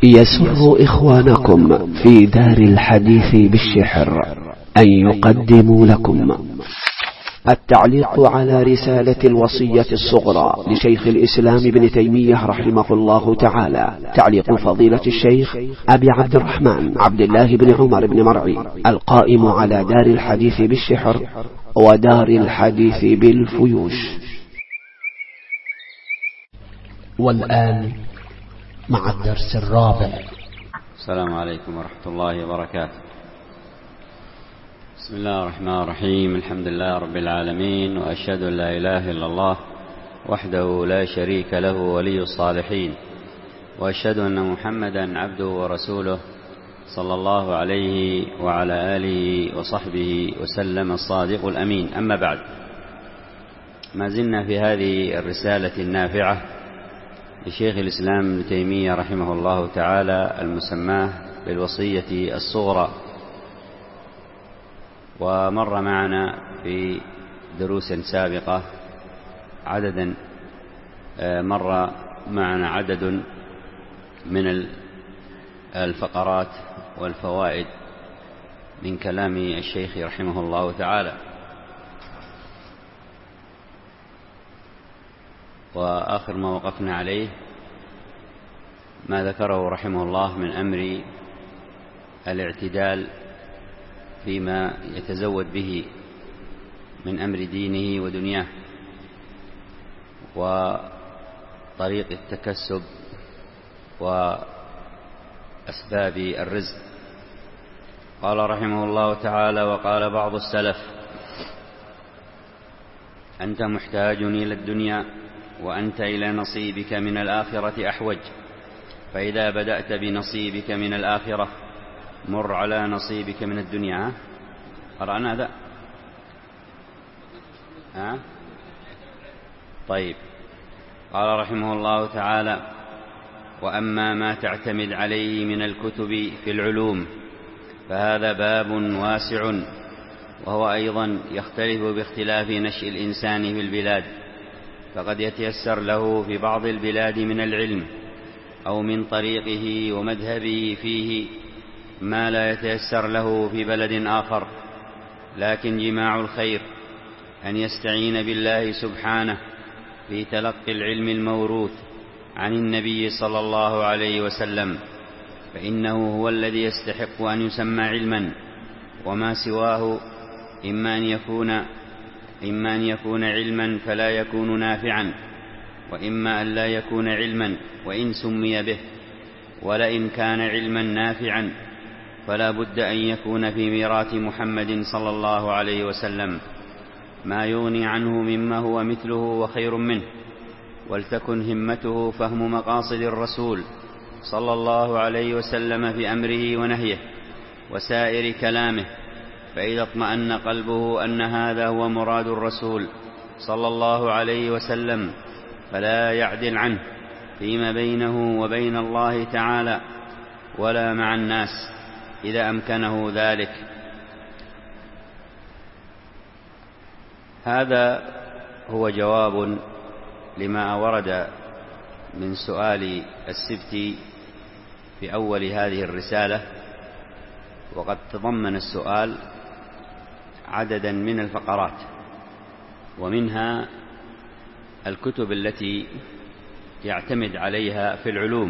يسر إخوانكم في دار الحديث بالشحر أن يقدموا لكم التعليق على رسالة الوصية الصغرى لشيخ الإسلام ابن تيمية رحمه الله تعالى. تعليق فضيلة الشيخ أبي عبد الرحمن عبد الله بن عمر بن مرعي القائم على دار الحديث بالشحر ودار الحديث بالفيوش. والآن مع الدرس الرابع. السلام عليكم ورحمة الله وبركاته. بسم الله الرحمن الرحيم. الحمد لله رب العالمين، وأشهد أن لا إله إلا الله وحده لا شريك له ولي الصالحين، وأشهد أن محمدا عبده ورسوله صلى الله عليه وعلى آله وصحبه وسلم الصادق الأمين. أما بعد، ما زلنا في هذه الرسالة النافعة لشيخ الإسلام ابن تيمية رحمه الله تعالى المسماه بالوصية الصغرى. ومر معنا في دروس سابقة عدد من الفقرات والفوائد من كلام الشيخ رحمه الله تعالى. وآخر ما وقفنا عليه ما ذكره رحمه الله من أمر الاعتدال فيما يتزود به من أمر دينه ودنياه، وطريق التكسب وأسباب الرزق. قال رحمه الله تعالى: وقال بعض السلف: أنت محتاج إلى الدنيا وأنت إلى نصيبك من الآخرة أحوج، فإذا بدأت بنصيبك من الآخرة مر على نصيبك من الدنيا. قرأنا هذا؟ طيب. قال رحمه الله تعالى: وأما ما تعتمد عليه من الكتب في العلوم فهذا باب واسع، وهو أيضا يختلف باختلاف نشء الإنسان في البلاد، فقد يتيسر له في بعض البلاد من العلم أو من طريقه ومذهبه فيه ما لا يتيسر له في بلد آخر، لكن جماع الخير أن يستعين بالله سبحانه في تلقي العلم الموروث عن النبي صلى الله عليه وسلم، فإنه هو الذي يستحق أن يسمى علما، وما سواه إما أن يكون علما فلا يكون نافعا، وإما أن لا يكون علما وإن سمي به، ولئن كان علما نافعا فلا بد أن يكون في ميراث محمد صلى الله عليه وسلم ما يغني عنه مما هو مثله وخير منه، ولتكن همته فهم مقاصد الرسول صلى الله عليه وسلم في أمره ونهيه وسائر كلامه، فإذا اطمأن قلبه أن هذا هو مراد الرسول صلى الله عليه وسلم فلا يعدل عنه فيما بينه وبين الله تعالى ولا مع الناس إذا أمكنه ذلك. هذا هو جواب لما ورد من سؤال السبتي في أول هذه الرسالة، وقد تضمن السؤال عددا من الفقرات، ومنها الكتب التي يعتمد عليها في العلوم،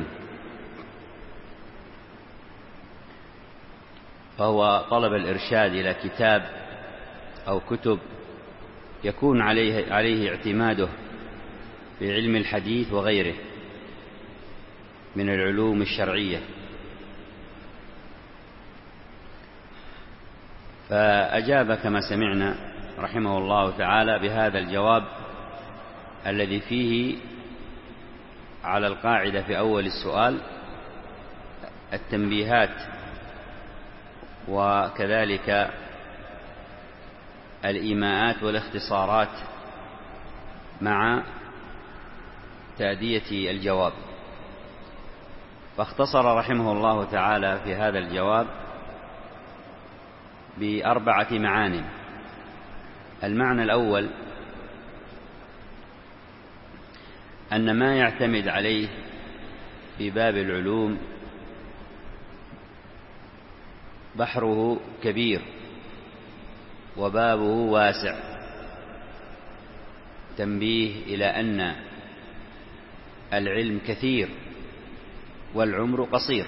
فهو طلب الإرشاد إلى كتاب أو كتب يكون عليه اعتماده في علم الحديث وغيره من العلوم الشرعية. فأجاب كما سمعنا رحمه الله تعالى بهذا الجواب الذي فيه على القاعدة في أول السؤال التنبيهات وكذلك الإيماءات والاختصارات مع تأدية الجواب. فاختصر رحمه الله تعالى في هذا الجواب ب4 معان. المعنى الأول أن ما يعتمد عليه في باب العلوم بحره كبير وبابه واسع. تنبيه إلى أن العلم كثير والعمر قصير،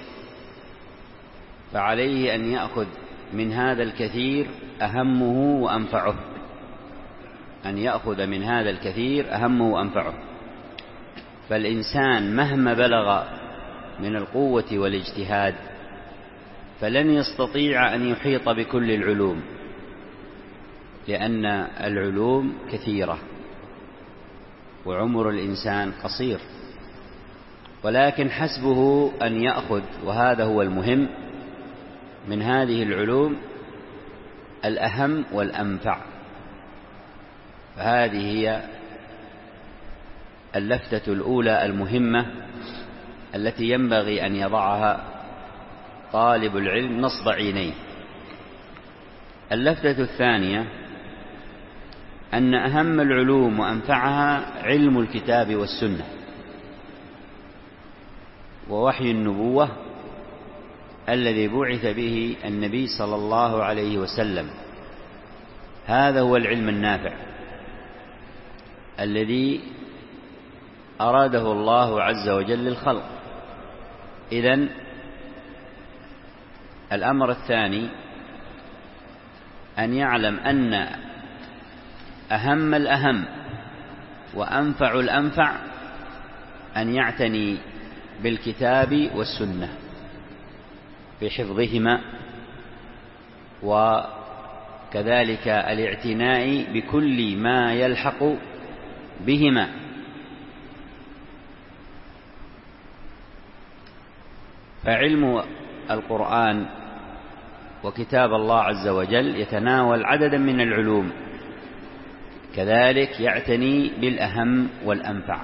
فعليه أن يأخذ من هذا الكثير أهمه وأنفعه، أن يأخذ من هذا الكثير أهمه وأنفعه. فالإنسان مهما بلغ من القوة والاجتهاد فلن يستطيع أن يحيط بكل العلوم، لأن العلوم كثيرة وعمر الإنسان قصير، ولكن حسبه أن يأخذ، وهذا هو المهم، من هذه العلوم الأهم والأنفع. فهذه هي اللفتة الأولى المهمة التي ينبغي أن يضعها طالب العلم نصب عينيه. اللفتة الثانية أن أهم العلوم وأنفعها علم الكتاب والسنة ووحي النبوة الذي بعث به النبي صلى الله عليه وسلم. هذا هو العلم النافع الذي أراده الله عز وجل للخلق. إذن الأمر الثاني أن يعلم أن أهم الأهم وأنفع الأنفع أن يعتني بالكتاب والسنة في حفظهما، وكذلك الاعتناء بكل ما يلحق بهما. فعلم القرآن وكتاب الله عز وجل يتناول عددا من العلوم، كذلك يعتني بالأهم والأنفع.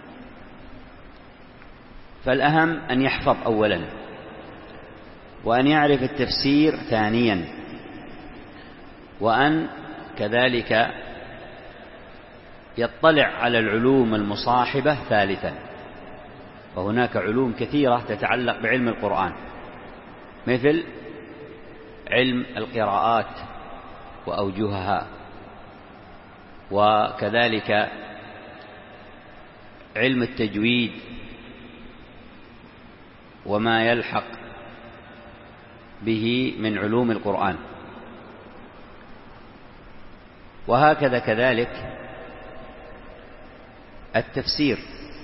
فالأهم أن يحفظ أولا، وأن يعرف التفسير ثانيا، وأن كذلك يطلع على العلوم المصاحبة ثالثا. وهناك علوم كثيرة تتعلق بعلم القرآن، مثل علم القراءات وأوجهها، وكذلك علم التجويد وما يلحق به من علوم القرآن. وهكذا كذلك التفسير،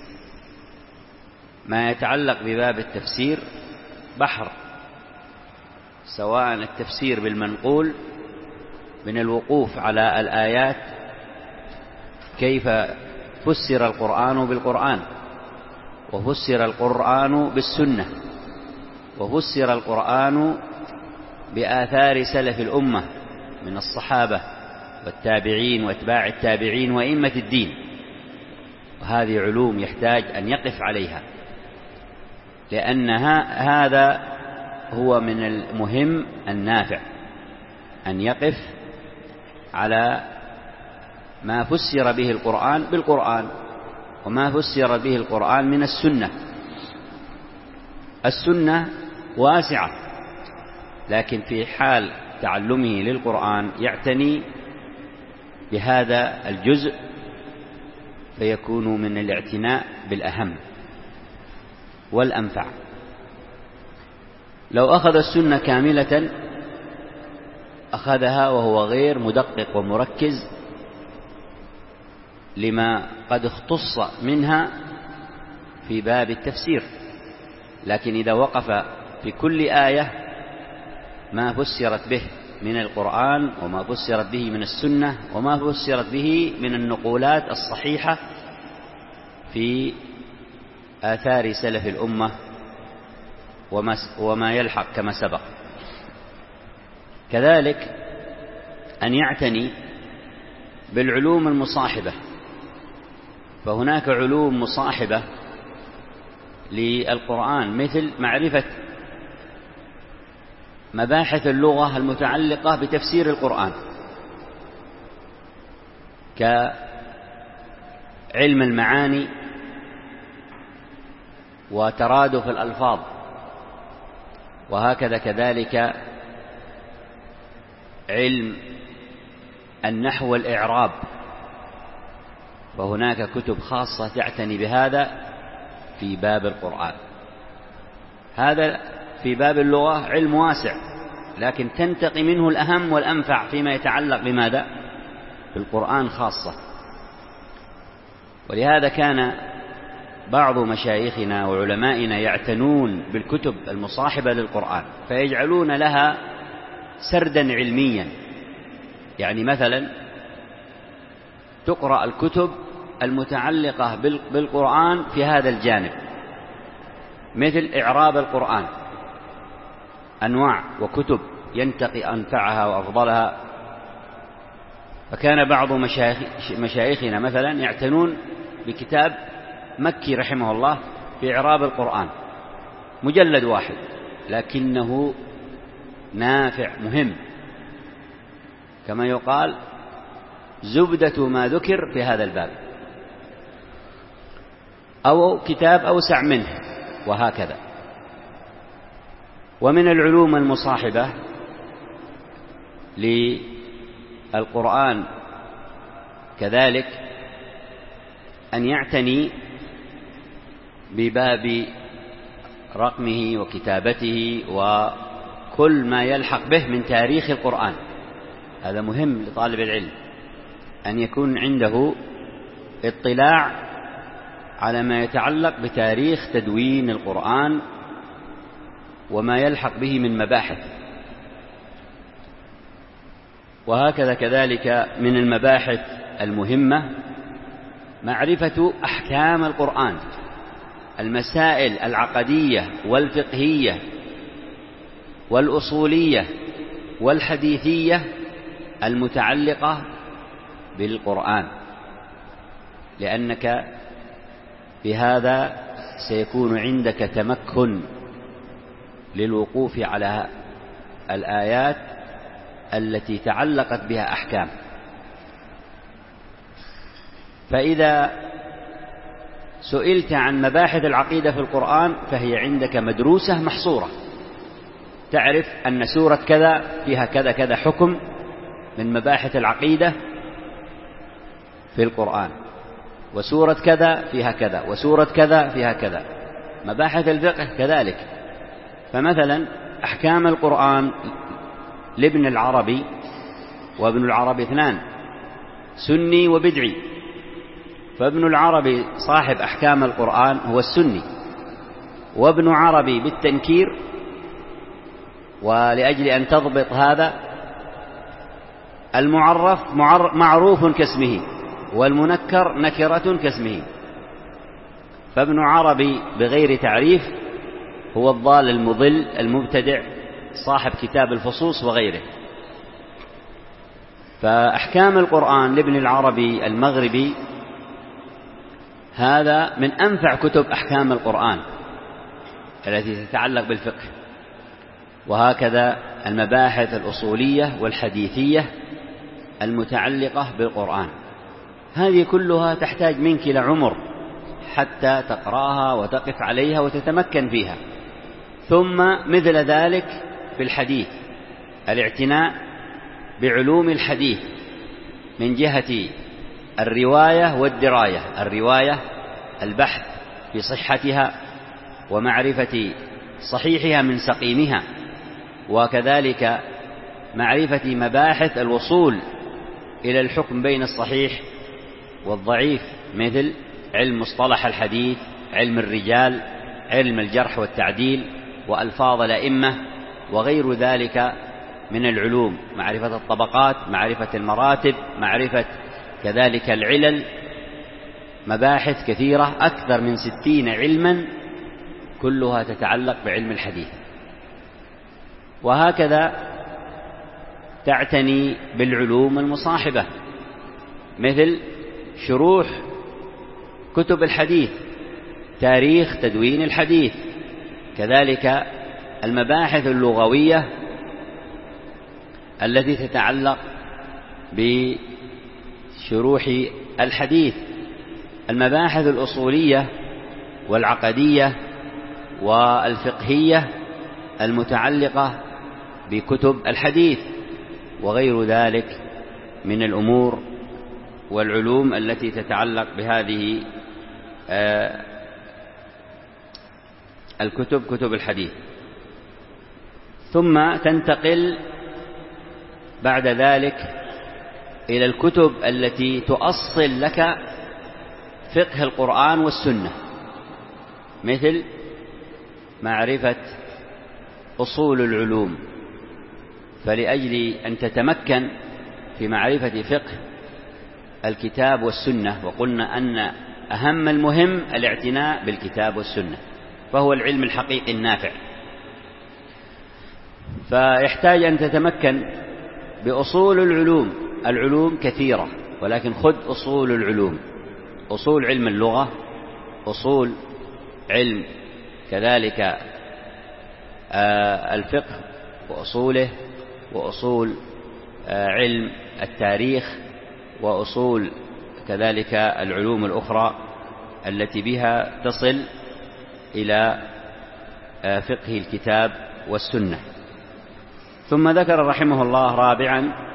ما يتعلق بباب التفسير بحر، سواء التفسير بالمنقول من الوقوف على الآيات، كيف فسر القرآن بالقرآن، وفسر القرآن بالسنة، وفسر القرآن بآثار سلف الأمة من الصحابة والتابعين واتباع التابعين وأئمة الدين. وهذه علوم يحتاج أن يقف عليها، لأن هذا هو من المهم النافع، أن يقف على ما فسر به القرآن بالقرآن، وما فسر به القرآن من السنة. السنة واسعة، لكن في حال تعلمه للقرآن يعتني بهذا الجزء، فيكون من الاعتناء بالأهم والأنفع. لو أخذ السنة كاملة أخذها وهو غير مدقق ومركز لما قد اختص منها في باب التفسير، لكن إذا وقف في كل آية ما فسرت به من القرآن، وما فسرت به من السنة، وما فسرت به من النقولات الصحيحة في آثار سلف الأمة وما يلحق كما سبق. كذلك أن يعتني بالعلوم المصاحبة، فهناك علوم مصاحبة للقرآن، مثل معرفة مباحث اللغة المتعلقة بتفسير القرآن، كعلم المعاني وترادف الألفاظ، وهكذا كذلك علم النحو والإعراب، وهناك كتب خاصة تعتني بهذا في باب القرآن. هذا في باب اللغة علم واسع، لكن تنتقي منه الأهم والأنفع فيما يتعلق بماذا؟ بالقرآن خاصة. ولهذا كان بعض مشايخنا وعلمائنا يعتنون بالكتب المصاحبة للقرآن، فيجعلون لها سردا علميا. يعني مثلا تقرأ الكتب المتعلقة بالقرآن في هذا الجانب، مثل إعراب القرآن، أنواع وكتب ينتقي أنفعها وأفضلها. فكان بعض مشايخنا مثلا يعتنون بكتاب مكي رحمه الله في إعراب القرآن، مجلد واحد، لكنه نافع مهم، كما يقال زبدة ما ذكر في هذا الباب، أو كتاب أوسع منه، وهكذا. ومن العلوم المصاحبة للقرآن كذلك أن يعتني بباب رقمه وكتابته وكل ما يلحق به من تاريخ القرآن. هذا مهم لطالب العلم، أن يكون عنده اطلاع على ما يتعلق بتاريخ تدوين القرآن وما يلحق به من مباحث. وهكذا كذلك من المباحث المهمة معرفة أحكام القرآن، المسائل العقدية والفقهية والأصولية والحديثية المتعلقة بالقرآن، لأنك بهذا سيكون عندك تمكن للوقوف على الآيات التي تعلقت بها أحكام. فإذا سئلت عن مباحث العقيدة في القرآن فهي عندك مدروسة محصورة، تعرف أن سورة كذا فيها كذا كذا حكم من مباحث العقيدة في القرآن، وسورة كذا فيها كذا، وسورة كذا فيها كذا. مباحث الفقه كذلك. فمثلا أحكام القرآن لابن العربي، وابن العربي اثنان، سني وبدعي. فابن العربي صاحب أحكام القرآن هو السني، وابن عربي بالتنكير. ولأجل أن تضبط هذا، المعرف معروف كاسمه، والمنكر نكرة كاسمه. فابن عربي بغير تعريف هو الضال المضل المبتدع صاحب كتاب الفصوص وغيره. فأحكام القرآن لابن العربي المغربي هذا من أنفع كتب أحكام القرآن التي تتعلق بالفقه. وهكذا المباحث الأصولية والحديثية المتعلقة بالقرآن، هذه كلها تحتاج منك لعمر حتى تقرأها وتقف عليها وتتمكن فيها. ثم مثل ذلك في الحديث، الاعتناء بعلوم الحديث من جهة الرواية والدراية. الرواية البحث في صحتها ومعرفة صحيحها من سقيمها، وكذلك معرفة مباحث الوصول إلى الحكم بين الصحيح والضعيف، مثل علم مصطلح الحديث، علم الرجال، علم الجرح والتعديل، وألفاظ الأئمة، وغير ذلك من العلوم، معرفة الطبقات، معرفة المراتب، معرفة كذلك العلل. مباحث كثيرة أكثر من 60 علما كلها تتعلق بعلم الحديث. وهكذا تعتني بالعلوم المصاحبة، مثل شروح كتب الحديث، تاريخ تدوين الحديث، كذلك المباحث اللغوية التي تتعلق بشروح الحديث، المباحث الأصولية والعقدية والفقهية المتعلقة بكتب الحديث، وغير ذلك من الأمور والعلوم التي تتعلق بهذه الكتب، كتب الحديث. ثم تنتقل بعد ذلك إلى الكتب التي تؤصل لك فقه القرآن والسنة، مثل معرفة أصول العلوم. فلأجل أن تتمكن في معرفة فقه الكتاب والسنة، وقلنا أن أهم المهم الاعتناء بالكتاب والسنة، فهو العلم الحقيقي النافع، فيحتاج أن تتمكن بأصول العلوم. العلوم كثيرة، ولكن خذ أصول العلوم: أصول علم اللغة، أصول علم كذلك الفقه وأصوله، وأصول علم التاريخ، وأصول كذلك العلوم الأخرى التي بها تصل إلى فقه الكتاب والسنة. ثم ذكر رحمه الله رابعا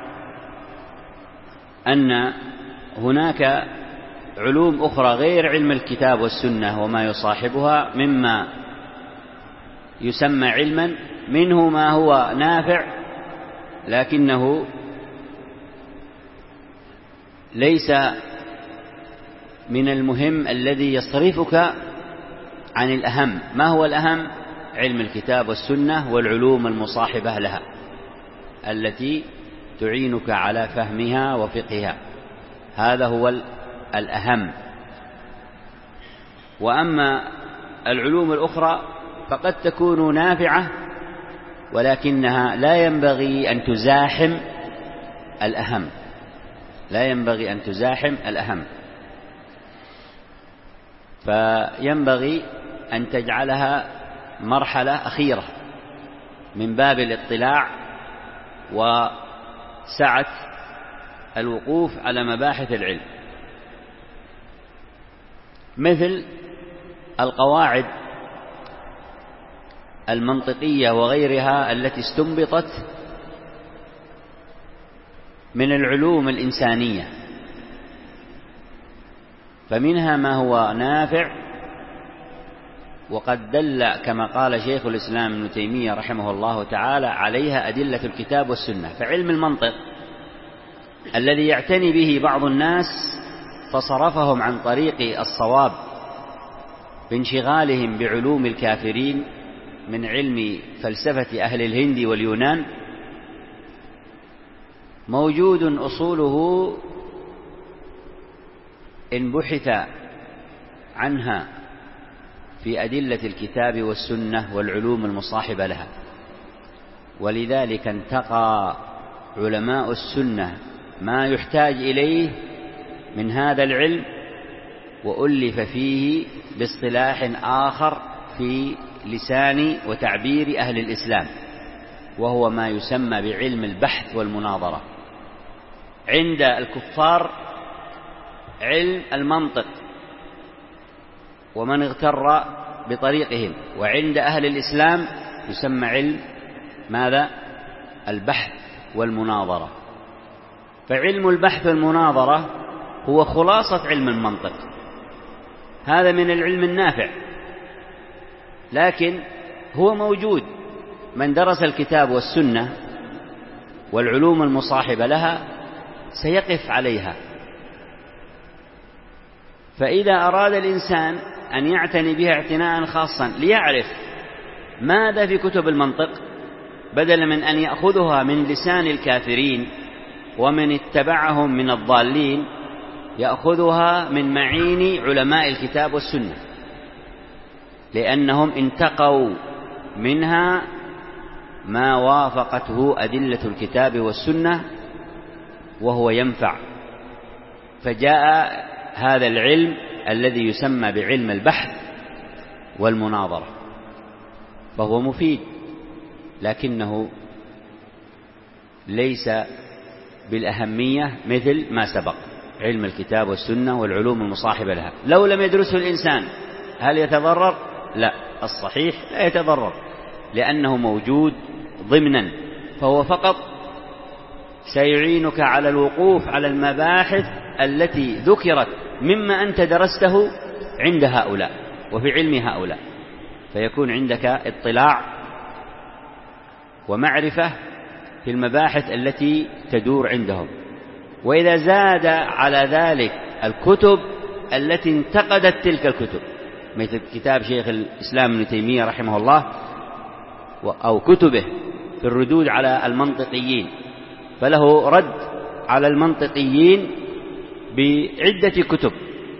أن هناك علوم أخرى غير علم الكتاب والسنة وما يصاحبها مما يسمى علما، منه ما هو نافع لكنه ليس من المهم الذي يصرفك عن الأهم. ما هو الأهم؟ علم الكتاب والسنة والعلوم المصاحبة لها التي تعينك على فهمها وفقهها، هذا هو الأهم. وأما العلوم الأخرى فقد تكون نافعة، ولكنها لا ينبغي أن تزاحم الأهم، لا ينبغي أن تزاحم الأهم، فينبغي أن تجعلها مرحلة أخيرة من باب الاطلاع وسعة الوقوف على مباحث العلم، مثل القواعد المنطقية وغيرها التي استنبطت من العلوم الإنسانية، فمنها ما هو نافع، وقد دل كما قال شيخ الإسلام ابن تيمية رحمه الله تعالى عليها أدلة الكتاب والسنة. فعلم المنطق الذي يعتني به بعض الناس فصرفهم عن طريق الصواب بانشغالهم بعلوم الكافرين من علم فلسفة أهل الهند واليونان، موجود أصوله إن بحث عنها في أدلة الكتاب والسنة والعلوم المصاحبة لها. ولذلك انتقى علماء السنة ما يحتاج إليه من هذا العلم، وألف فيه باصطلاح آخر في لسان وتعبير أهل الإسلام، وهو ما يسمى بعلم البحث والمناظرة. عند الكفار علم المنطق ومن اغتر بطريقهم، وعند أهل الإسلام يسمى علم ماذا؟ البحث والمناظرة. فعلم البحث والمناظرة هو خلاصة علم المنطق، هذا من العلم النافع، لكن هو موجود. من درس الكتاب والسنة والعلوم المصاحبة لها سيقف عليها. فإذا أراد الإنسان أن يعتني بها اعتناء خاصا ليعرف ماذا في كتب المنطق، بدلا من أن يأخذها من لسان الكافرين ومن اتبعهم من الضالين، يأخذها من معين علماء الكتاب والسنة، لأنهم انتقوا منها ما وافقته أدلة الكتاب والسنة وهو ينفع. فجاء هذا العلم الذي يسمى بعلم البحث والمناظرة، فهو مفيد، لكنه ليس بالأهمية مثل ما سبق علم الكتاب والسنة والعلوم المصاحبة لها. لو لم يدرسه الإنسان هل يتضرر؟ لا، الصحيح لا يتضرر، لأنه موجود ضمنا، فهو فقط سيعينك على الوقوف على المباحث التي ذكرت مما أنت درسته عند هؤلاء وفي علم هؤلاء، فيكون عندك اطلاع ومعرفة في المباحث التي تدور عندهم. وإذا زاد على ذلك الكتب التي انتقدت تلك الكتب، مثل كتاب شيخ الإسلام ابن تيمية رحمه الله أو كتبه في الردود على المنطقيين، فله رد على المنطقيين بعدة كتب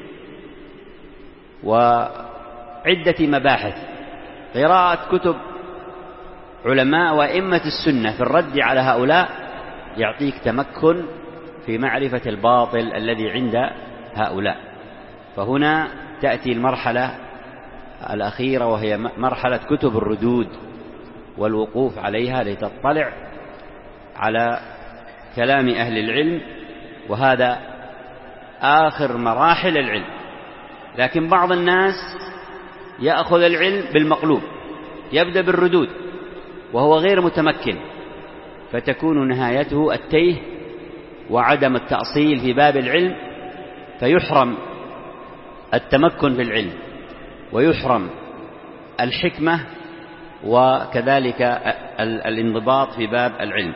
وعدة مباحث. قراءة كتب علماء وأئمة السنة في الرد على هؤلاء يعطيك تمكن في معرفة الباطل الذي عند هؤلاء. فهنا تأتي المرحلة الأخيرة، وهي مرحلة كتب الردود والوقوف عليها لتطلع على كلام أهل العلم، وهذا آخر مراحل العلم. لكن بعض الناس يأخذ العلم بالمقلوب، يبدأ بالردود وهو غير متمكن، فتكون نهايته التيه وعدم التأصيل في باب العلم، فيحرم التمكن في العلم ويحرم الحكمة وكذلك الانضباط في باب العلم.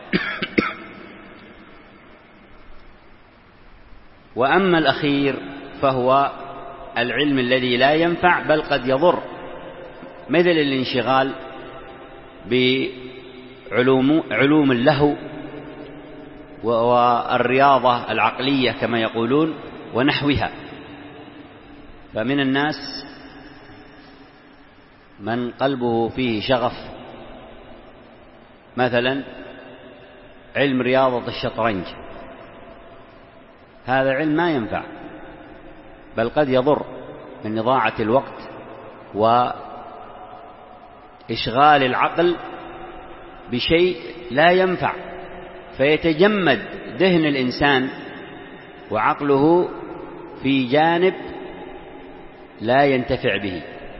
وأما الأخير فهو العلم الذي لا ينفع بل قد يضر، مثل الانشغال بعلوم اللهو والرياضة العقلية كما يقولون ونحوها. فمن الناس من قلبه فيه شغف، مثلا علم رياضة الشطرنج، هذا علم ما ينفع بل قد يضر من إضاعة الوقت وإشغال العقل بشيء لا ينفع، فيتجمد ذهن الإنسان وعقله في جانب لا ينتفع به.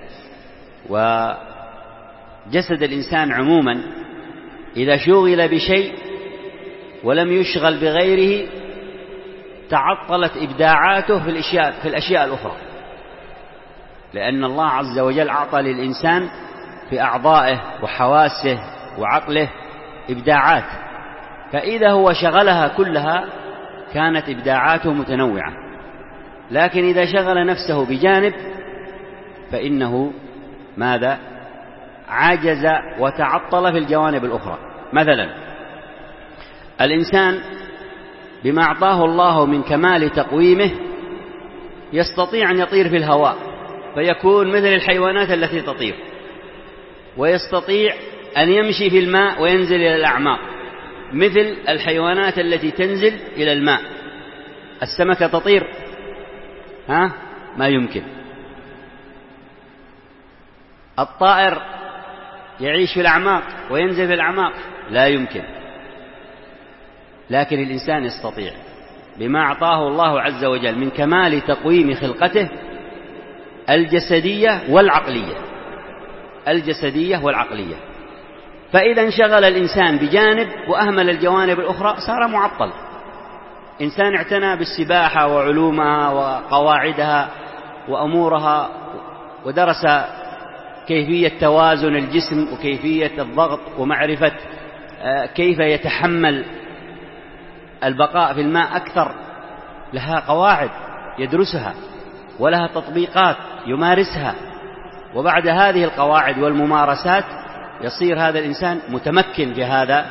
وجسد الإنسان عموما إذا شغل بشيء ولم يشغل بغيره تعطلت إبداعاته في الأشياء الأخرى، لأن الله عز وجل أعطى للإنسان في أعضائه وحواسه وعقله إبداعات، فإذا هو شغلها كلها كانت إبداعاته متنوعة. لكن إذا شغل نفسه بجانب فإنه ماذا؟ عجز وتعطل في الجوانب الأخرى. مثلا الإنسان بما أعطاه الله من كمال تقويمه يستطيع أن يطير في الهواء فيكون مثل الحيوانات التي تطير، ويستطيع أن يمشي في الماء وينزل إلى الأعماق مثل الحيوانات التي تنزل إلى الماء. السمكة تطير؟ ما يمكن. الطائر يعيش في الأعماق وينزل في الأعماق؟ لا يمكن. لكن الإنسان يستطيع بما أعطاه الله عز وجل من كمال تقويم خلقته الجسدية والعقلية. فإذا انشغل الإنسان بجانب وأهمل الجوانب الأخرى صار معطل. إنسان اعتنى بالسباحة وعلومها وقواعدها وأمورها ودرس كيفية توازن الجسم وكيفية الضغط ومعرفة كيف يتحمل البقاء في الماء أكثر، لها قواعد يدرسها ولها تطبيقات يمارسها، وبعد هذه القواعد والممارسات يصير هذا الإنسان متمكن في هذا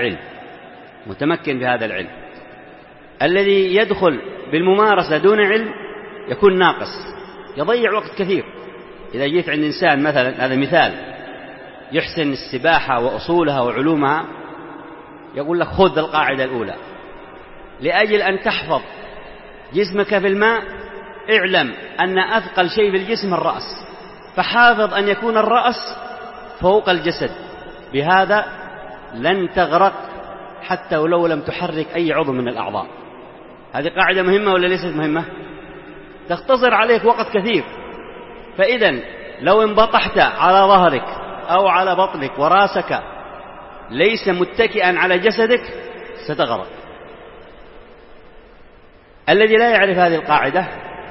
العلم. الذي يدخل بالممارسة دون علم يكون ناقص، يضيع وقت كثير. إذا جيت عند إنسان مثلا، هذا مثال، يحسن السباحة وأصولها وعلومها، يقول لك خذ القاعدة الأولى: لأجل أن تحفظ جسمك في الماء اعلم أن أثقل شيء في الجسم الرأس، فحافظ أن يكون الرأس فوق الجسد، بهذا لن تغرق حتى ولو لم تحرك أي عضو من الأعضاء. هذه قاعدة مهمة ولا ليست مهمة؟ تختصر عليك وقت كثير. فإذا لو انبطحت على ظهرك أو على بطنك وراسك ليس متكئا على جسدك ستغرق. الذي لا يعرف هذه القاعدة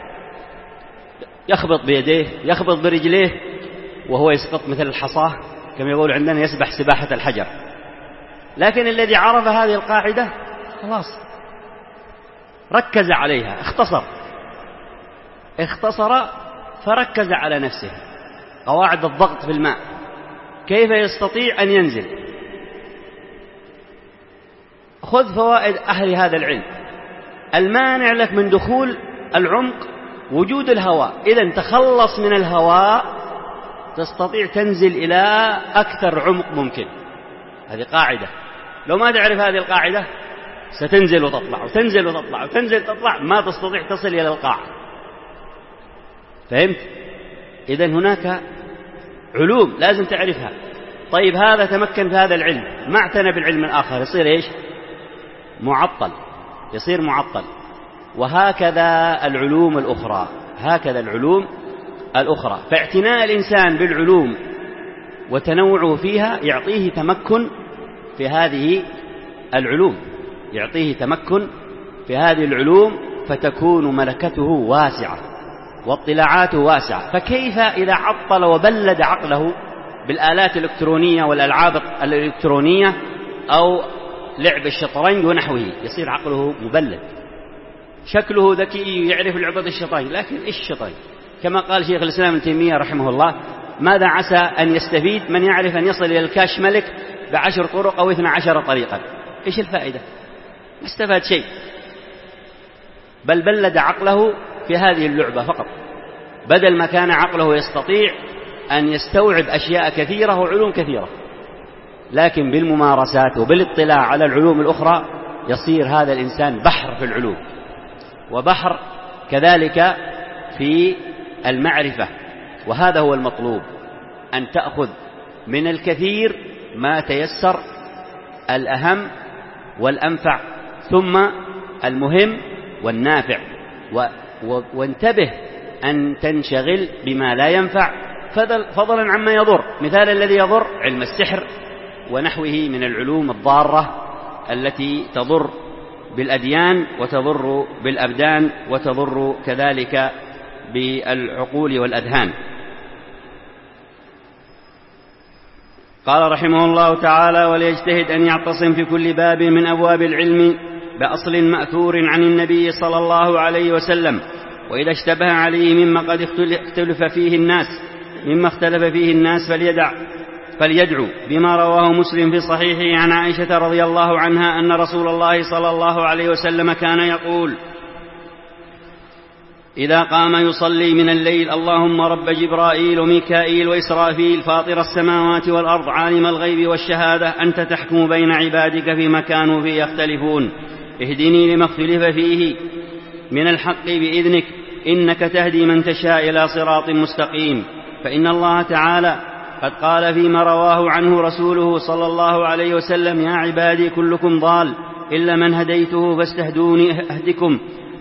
يخبط بيديه، يخبط برجليه، وهو يسقط مثل الحصاة، كما يقول عندنا يسبح سباحة الحجر. لكن الذي عرف هذه القاعدة خلاص ركز عليها، اختصر فركز على نفسه. قواعد الضغط في الماء، كيف يستطيع أن ينزل. خذ فوائد أهل هذا العلم. المانع لك من دخول العمق وجود الهواء، إذا تخلص من الهواء تستطيع تنزل إلى أكثر عمق ممكن. هذه قاعدة، لو ما تعرف هذه القاعدة ستنزل وتطلع وتنزل وتطلع وتنزل تطلع، ما تستطيع تصل إلى القاع. فهمت؟ إذن هناك علوم لازم تعرفها. طيب هذا تمكن في هذا العلم، ما اعتنى بالعلم الآخر، يصير إيش؟ معطل، يصير معطل. وهكذا العلوم الأخرى، هكذا العلوم الأخرى. فاعتناء الإنسان بالعلوم وتنوعه فيها يعطيه تمكن في هذه العلوم، يعطيه تمكن في هذه العلوم، فتكون ملكته واسعة واطلاعاته واسعة. فكيف إذا عطل وبلد عقله بالآلات الإلكترونية والألعاب الإلكترونية أو لعب الشطرنج ونحوه، يصير عقله مبلد. شكله ذكي يعرف لعبة الشطرنج، لكن إيش الشطرنج؟ كما قال شيخ الإسلام ابن تيمية رحمه الله: ماذا عسى أن يستفيد من يعرف أن يصل إلى الكاش ملك ب10 طرق أو 12 طريقا؟ إيش الفائدة؟ ما استفاد شيء، بل بلد عقله في هذه اللعبة فقط، بدل ما كان عقله يستطيع أن يستوعب أشياء كثيرة وعلوم كثيرة. لكن بالممارسات وبالاطلاع على العلوم الأخرى يصير هذا الإنسان بحر في العلوم، وبحر كذلك في المعرفة. وهذا هو المطلوب، أن تأخذ من الكثير ما تيسر، الأهم والأنفع، ثم المهم والنافع. وانتبه أن تنشغل بما لا ينفع فضلا عما يضر. مثال الذي يضر علم السحر ونحوه من العلوم الضارة التي تضر بالأديان وتضر بالأبدان وتضر كذلك بالعقول والأذهان. قال رحمه الله تعالى: وليجتهد أن يعتصم في كل باب من أبواب العلم بأصل مأثور عن النبي صلى الله عليه وسلم، وإذا اشتبه عليه مما قد اختلف فيه الناس فليدعو بما رواه مسلم في صحيحه عن عائشة رضي الله عنها أن رسول الله صلى الله عليه وسلم كان يقول إذا قام يصلي من الليل: اللهم رب جبرائيل وميكائيل وإسرافيل فاطر السماوات والأرض عالم الغيب والشهادة أنت تحكم بين عبادك فيما كانوا فيه يختلفون، اهدني لما اختلف فيه من الحق بإذنك إنك تهدي من تشاء إلى صراط مستقيم. فإن الله تعالى قد قال فيما رواه عنه رسوله صلى الله عليه وسلم: يا عبادي كلكم ضال إلا من هديته فاستهدوني أهدكم.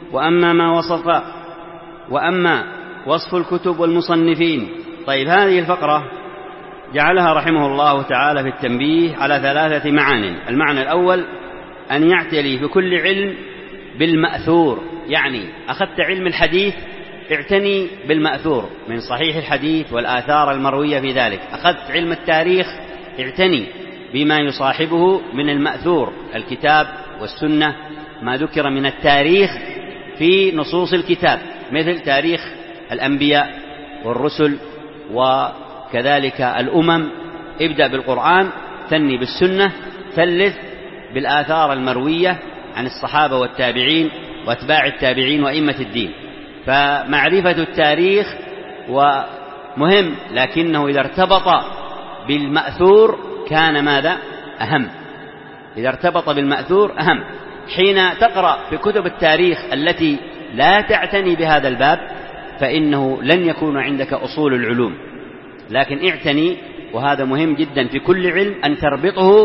وأما وصف الكتب والمصنفين. طيب هذه الفقرة جعلها رحمه الله تعالى في التنبيه على 3 معان. المعنى الأول أن يعتلي بكل علم بالمأثور، يعني أخذت علم الحديث اعتني بالمأثور من صحيح الحديث والآثار المروية في ذلك. أخذت علم التاريخ اعتني بما يصاحبه من المأثور، الكتاب والسنة، ما ذكر من التاريخ في نصوص الكتاب مثل تاريخ الأنبياء والرسل وكذلك الأمم. ابدأ بالقرآن، ثني بالسنة، ثلث بالآثار المروية عن الصحابة والتابعين واتباع التابعين وأئمة الدين. فمعرفة التاريخ ومهم، لكنه إذا ارتبط بالمأثور كان ماذا؟ أهم. إذا ارتبط بالمأثور أهم. حين تقرأ في كتب التاريخ التي لا تعتني بهذا الباب فإنه لن يكون عندك أصول العلوم. لكن اعتني، وهذا مهم جدا في كل علم، أن تربطه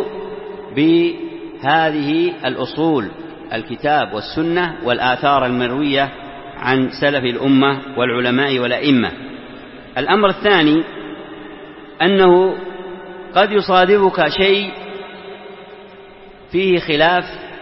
بهذه الأصول، الكتاب والسنة والآثار المروية عن سلف الأمة والعلماء والأئمة. الأمر الثاني أنه قد يصادفك شيء فيه خلاف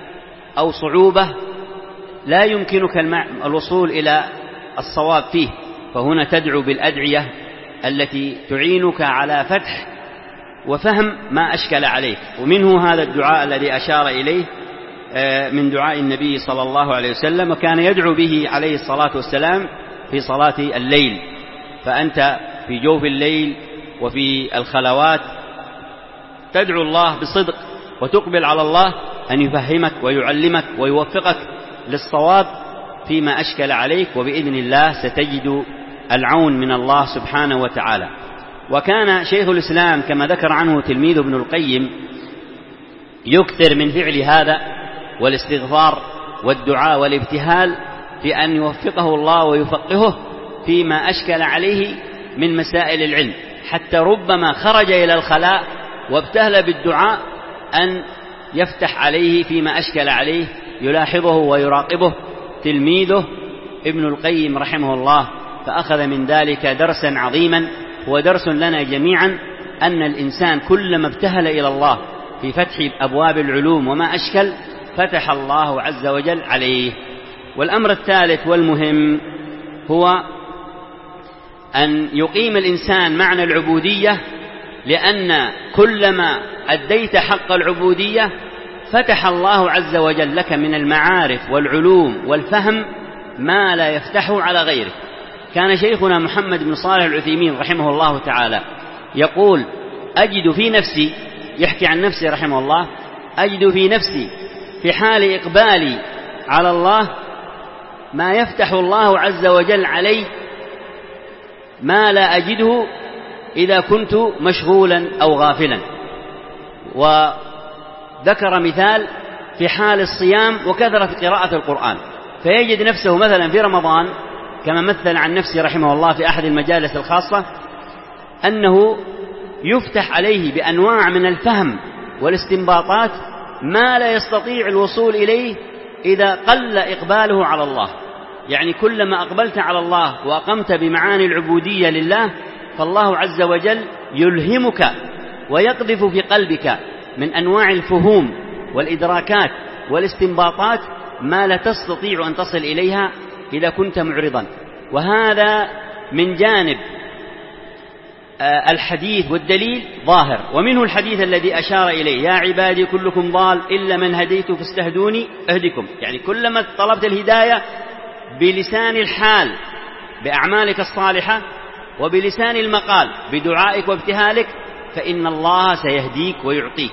أو صعوبة لا يمكنك الوصول إلى الصواب فيه، فهنا تدعو بالأدعية التي تعينك على فتح وفهم ما أشكل عليك. ومنه هذا الدعاء الذي أشار إليه من دعاء النبي صلى الله عليه وسلم، وكان يدعو به عليه الصلاة والسلام في صلاة الليل. فأنت في جوف الليل وفي الخلوات تدعو الله بصدق وتقبل على الله أن يفهمك ويعلمك ويوفقك للصواب فيما أشكل عليك، وبإذن الله ستجد العون من الله سبحانه وتعالى. وكان شيخ الإسلام كما ذكر عنه تلميذ ابن القيم يكثر من فعل هذا والاستغفار والدعاء والابتهال في أن يوفقه الله ويفقهه فيما أشكل عليه من مسائل العلم، حتى ربما خرج إلى الخلاء وابتهل بالدعاء أن يفتح عليه فيما أشكل عليه، يلاحظه ويراقبه تلميذه ابن القيم رحمه الله، فأخذ من ذلك درسا عظيما، هو درس لنا جميعا أن الإنسان كلما ابتهل إلى الله في فتح أبواب العلوم وما أشكل فتح الله عز وجل عليه. والأمر الثالث والمهم هو أن يقيم الإنسان معنى العبودية، لأن كلما أديت حق العبودية فتح الله عز وجل لك من المعارف والعلوم والفهم ما لا يفتحه على غيره. كان شيخنا محمد بن صالح العثيمين رحمه الله تعالى يقول: أجد في نفسي، يحكي عن نفسه رحمه الله، أجد في نفسي في حال إقبالي على الله ما يفتح الله عز وجل علي ما لا أجده إذا كنت مشغولا أو غافلا. وذكر مثال في حال الصيام وكثرة قراءة القرآن، فيجد نفسه مثلا في رمضان كما مثل عن نفسه رحمه الله في أحد المجالس الخاصة أنه يفتح عليه بأنواع من الفهم والاستنباطات ما لا يستطيع الوصول إليه إذا قل إقباله على الله. يعني كلما أقبلت على الله وأقمت بمعاني العبودية لله فالله عز وجل يلهمك ويقذف في قلبك من أنواع الفهوم والإدراكات والاستنباطات ما لا تستطيع أن تصل إليها إذا كنت معرضا. وهذا من جانب الحديث والدليل ظاهر. ومنه الحديث الذي أشار إليه: يا عبادي كلكم ضال إلا من هديت فاستهدوني أهدكم. يعني كلما طلبت الهداية بلسان الحال بأعمالك الصالحة وبلسان المقال بدعائك وابتهالك فإن الله سيهديك ويعطيك.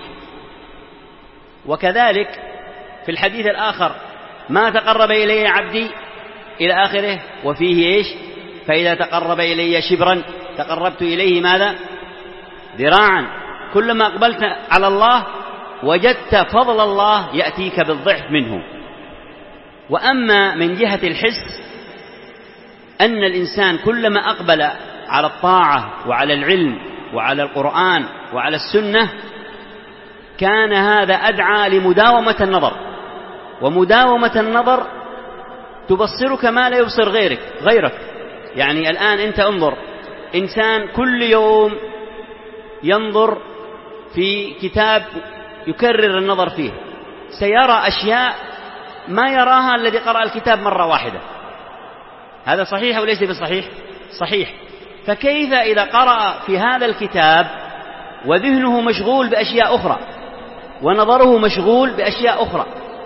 وكذلك في الحديث الآخر: ما تقرب إلي عبدي إلى آخره، وفيه إيش؟ فإذا تقرب إلي شبرا تقربت إليه ماذا؟ ذراعا. كلما أقبلت على الله وجدت فضل الله يأتيك بالضعف منه. وأما من جهة الحس أن الإنسان كلما أقبل على الطاعة وعلى العلم وعلى القرآن وعلى السنة كان هذا أدعى لمداومة النظر، ومداومة النظر تبصرك ما لا يبصر غيرك. يعني الآن أنت انظر، إنسان كل يوم ينظر في كتاب يكرر النظر فيه سيرى أشياء ما يراها الذي قرأ الكتاب مرة واحدة. هذا صحيح أو ليس بصحيح؟ صحيح. فكيف إذا قرأ في هذا الكتاب وذهنه مشغول بأشياء أخرى ونظره مشغول بأشياء أخرى؟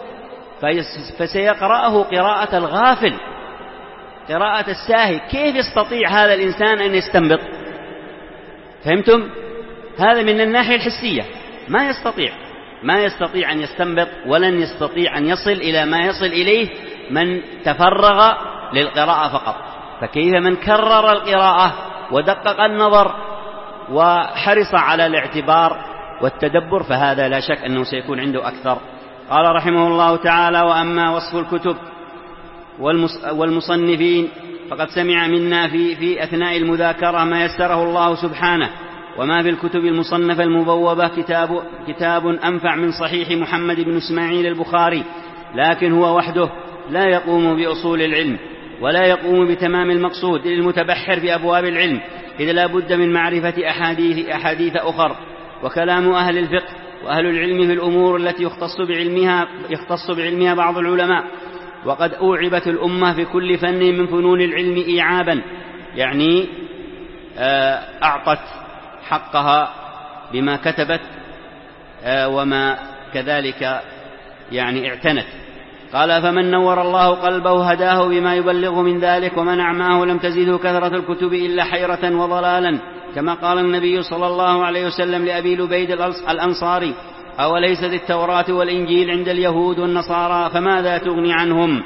فسيقرأه قراءة الغافل، قراءة الساهي. كيف يستطيع هذا الإنسان أن يستنبط؟ فهمتم؟ هذا من الناحية الحسية ما يستطيع أن يستنبط، ولن يستطيع أن يصل إلى ما يصل إليه من تفرغ للقراءة فقط. فكيف من كرر القراءة ودقق النظر وحرص على الاعتبار والتدبر، فهذا لا شك أنه سيكون عنده أكثر. قال رحمه الله تعالى: وأما وصف الكتب والمصنفين فقد سمع منا في أثناء المذاكرة ما يسره الله سبحانه، وما في الكتب المصنفة المبوبة كتاب أنفع من صحيح محمد بن إسماعيل البخاري، لكن هو وحده لا يقوم بأصول العلم ولا يقوم بتمام المقصود للمتبحر في أبواب العلم، إذ لا بد من معرفة أحاديث أخر. وكلام أهل الفقه وأهل العلم في الأمور التي يختص بعلمها بعض العلماء، وقد أوعبت الأمة في كل فن من فنون العلم إيعابا، يعني أعطت حقها بما كتبت وما كذلك يعني اعتنت. قال: فمن نور الله قلبه هداه بما يبلغه من ذلك، ومن أعماه لم تزده كثرة الكتب إلا حيرة وضلالا، كما قال النبي صلى الله عليه وسلم لأبي لبيد الأنصاري: أوليست التوراة والإنجيل عند اليهود والنصارى فماذا تغني عنهم؟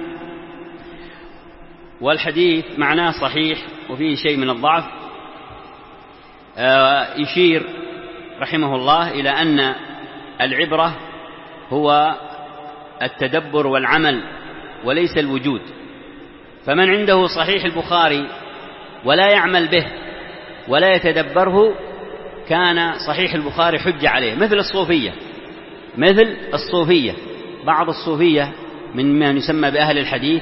والحديث معناه صحيح وفيه شيء من الضعف. يشير رحمه الله إلى أن العبرة هو التدبر والعمل وليس الوجود، فمن عنده صحيح البخاري ولا يعمل به ولا يتدبره كان صحيح البخاري حجة عليه، مثل الصوفية. بعض الصوفية من يسمى بأهل الحديث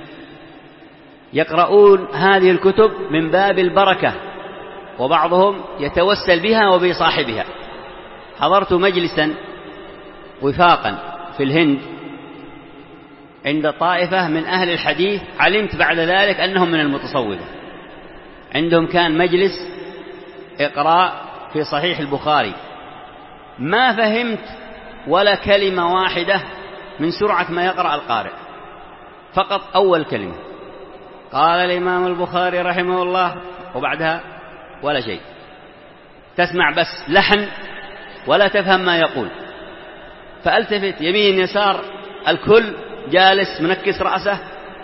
يقرؤون هذه الكتب من باب البركة، وبعضهم يتوسل بها وبصاحبها. حضرت مجلسا وفاقا في الهند عند طائفة من أهل الحديث، علمت بعد ذلك أنهم من المتصوفة. عندهم كان مجلس إقراء في صحيح البخاري، ما فهمت ولا كلمة واحدة من سرعة ما يقرأ القارئ، فقط أول كلمة قال الإمام البخاري رحمه الله، وبعدها ولا شيء، تسمع بس لحن ولا تفهم ما يقول. فألتفت يمين يسار، الكل جالس منكس رأسه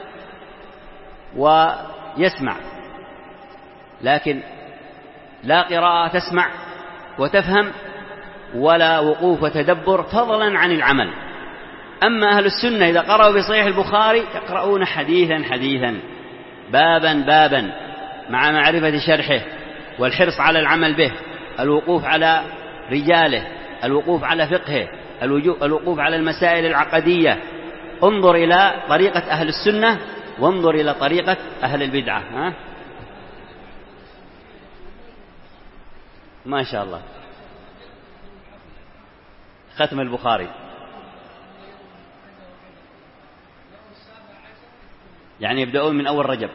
ويسمع، لكن لا قراءة تسمع وتفهم ولا وقوف وتدبر، فضلا عن العمل. أما أهل السنة إذا قرأوا بصحيح البخاري يقرؤون حديثا حديثا، بابا بابا، مع معرفة شرحه والحرص على العمل به، الوقوف على رجاله، الوقوف على فقهه، الوقوف على المسائل العقدية. انظر إلى طريقة أهل السنة وانظر إلى طريقة أهل البدعة. ما شاء الله، ختم البخاري يعني يبدأون من أول رجب.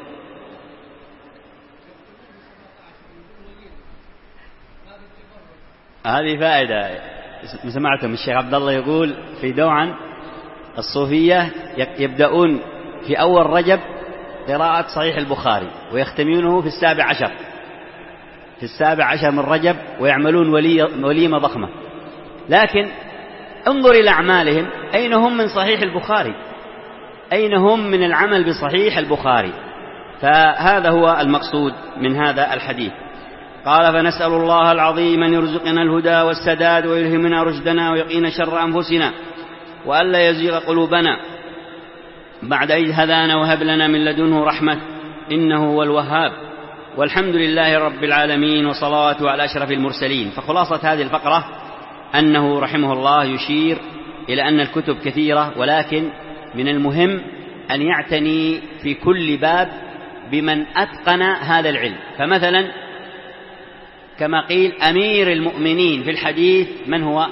هذه فائدة سمعتم الشيخ عبد الله يقول في دوعا الصوفية يبدأون في أول رجب قراءة صحيح البخاري ويختمونه في 17 في 17 من رجب، ويعملون وليمة ضخمة. لكن انظر إلى أعمالهم، أين هم من صحيح البخاري؟ أين هم من العمل بصحيح البخاري؟ فهذا هو المقصود من هذا الحديث. قال: فنسأل الله العظيم أن يرزقنا الهدى والسداد ويلهمنا رشدنا ويقينا شر أنفسنا وألا يزيغ قلوبنا بعد إذ هدانا وهب لنا من لدنه رحمة إنه هو الوهاب. والحمد لله رب العالمين وصلاته على أشرف المرسلين. فخلاصة هذه الفقرة أنه رحمه الله يشير إلى أن الكتب كثيرة، ولكن من المهم أن يعتني في كل باب بمن أتقن هذا العلم. فمثلا كما قيل أمير المؤمنين في الحديث من هو؟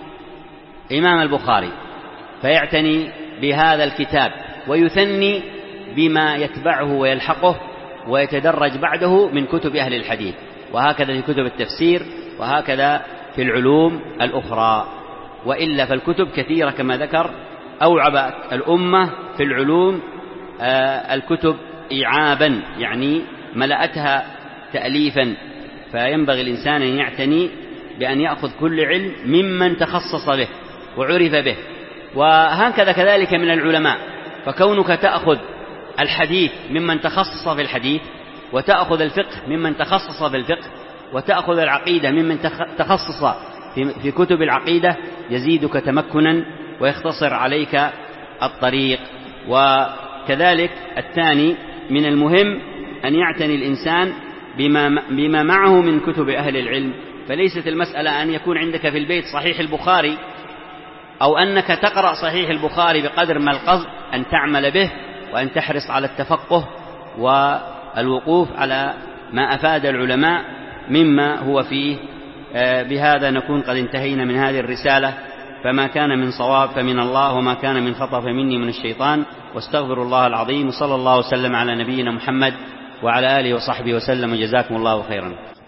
إمام البخاري، فيعتني بهذا الكتاب ويثني بما يتبعه ويلحقه ويتدرج بعده من كتب أهل الحديث، وهكذا في كتب التفسير، وهكذا في العلوم الأخرى. وإلا فالكتب كثيرة كما ذكر، أوعب الأمة في العلوم الكتب إيعابا، يعني ملأتها تأليفا. فينبغي الإنسان أن يعتني بأن يأخذ كل علم ممن تخصص به وعرف به. وهكذا كذلك من العلماء، فكونك تأخذ الحديث ممن تخصص في الحديث، وتأخذ الفقه ممن تخصص في الفقه، وتأخذ العقيدة ممن تخصص في كتب العقيدة، يزيدك تمكنا ويختصر عليك الطريق. وكذلك الثاني من المهم أن يعتني الإنسان بما معه من كتب أهل العلم. فليست المسألة أن يكون عندك في البيت صحيح البخاري، أو أنك تقرأ صحيح البخاري بقدر ما القصد أن تعمل به، وأن تحرص على التفقه والوقوف على ما أفاد العلماء مما هو فيه بهذا نكون قد انتهينا من هذه الرسالة، فما كان من صواب فمن الله، وما كان من خطأ فمني من الشيطان، واستغفر الله العظيم. وصلى الله وسلم على نبينا محمد وعلى آله وصحبه وسلم، جزاكم الله خيرا.